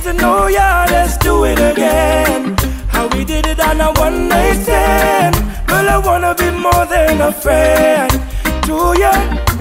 to know ya, let's do it again. How we did it on a one night stand. Girl, I wanna be more than a friend to ya.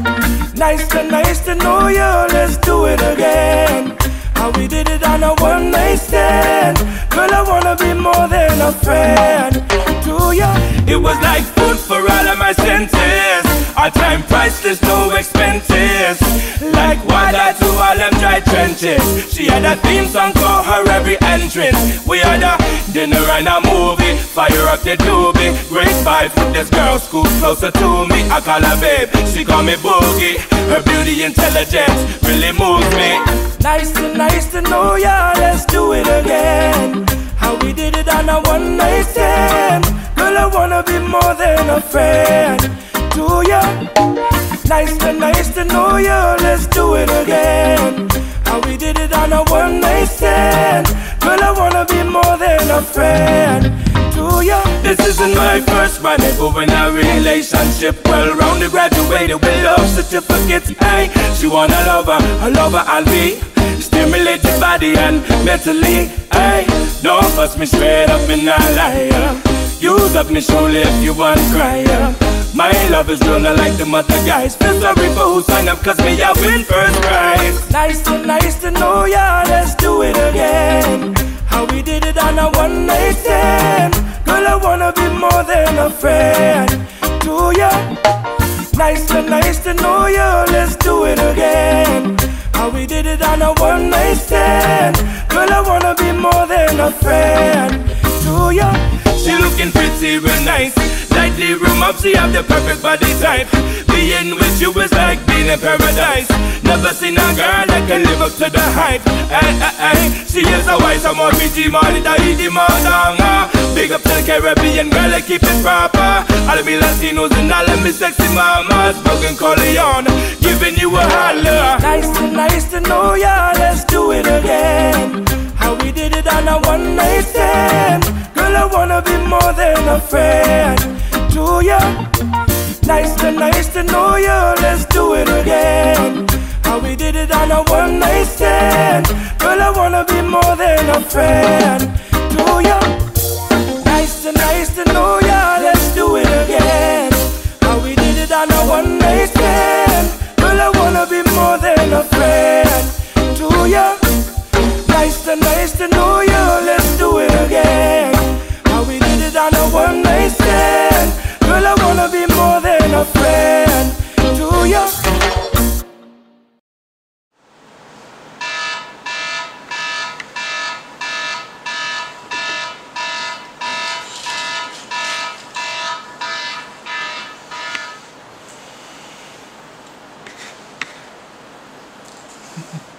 Nice to know ya, let's do it again. How we did it on a one night stand. Girl, I wanna be more than a friend to ya. It was like food for all of my senses. Our time priceless, no expenses. Like water to all them dry trenches. She had a theme song for her every entrance. We had a dinner and a movie. Fire up the doobie. Great vibe with this girl, scoot closer to me. I call her babe, she call me Boogie. Her beauty, intelligence really moves me. Nice to know ya, let's do it again. How we did it on a one night stand. Girl, I wanna be more than a friend to ya. Nice to know ya, let's do it again. How we did it on a one night stand. Girl, I wanna be more than a friend to ya. This isn't my first rendezvous in a relationship. Well rounded, graduated with love certificates. Hey, she want a lover I'll be. Stimulate your body and mentally. Hey, don't fuss me straight up in a liar. Use up me surely if you want cry. My love is gonna like the other guys. Feel sorry for who sign up, cause me I win first prize. Nice to know ya, let's do it again. How we did it on a one night stand. Girl, I wanna be more than a friend to ya. Nice to know ya, let's do it again. How we did it on a one night stand. Girl, I wanna be more than a friend to ya. She looking pretty real nice. Lightly room up, she have the perfect body type. Being with you is like being in paradise. Never seen a girl that can live up to the hype. She is a wise, I'm more PG, money, the mother. Big up to the Caribbean girl, I keep it proper. All of me Latinos and all of me sexy mamas. Broken Corleone, giving you a holler. Nice to know ya, let's do it again. How we did it on a one night stand. Girl, I wanna be more than a friend to ya. Nice to know ya, let's do it again. How we did it on a one night stand. Girl, I wanna be more than a friend to ya. Nice to know ya, let's do it again. How we did it on a one night stand. Girl, I wanna be more than a friend to ya. Nice to know ya, let's do it again. How we did it on a one night stand. Girl, I wanna be more than a friend to ya. Ha ha.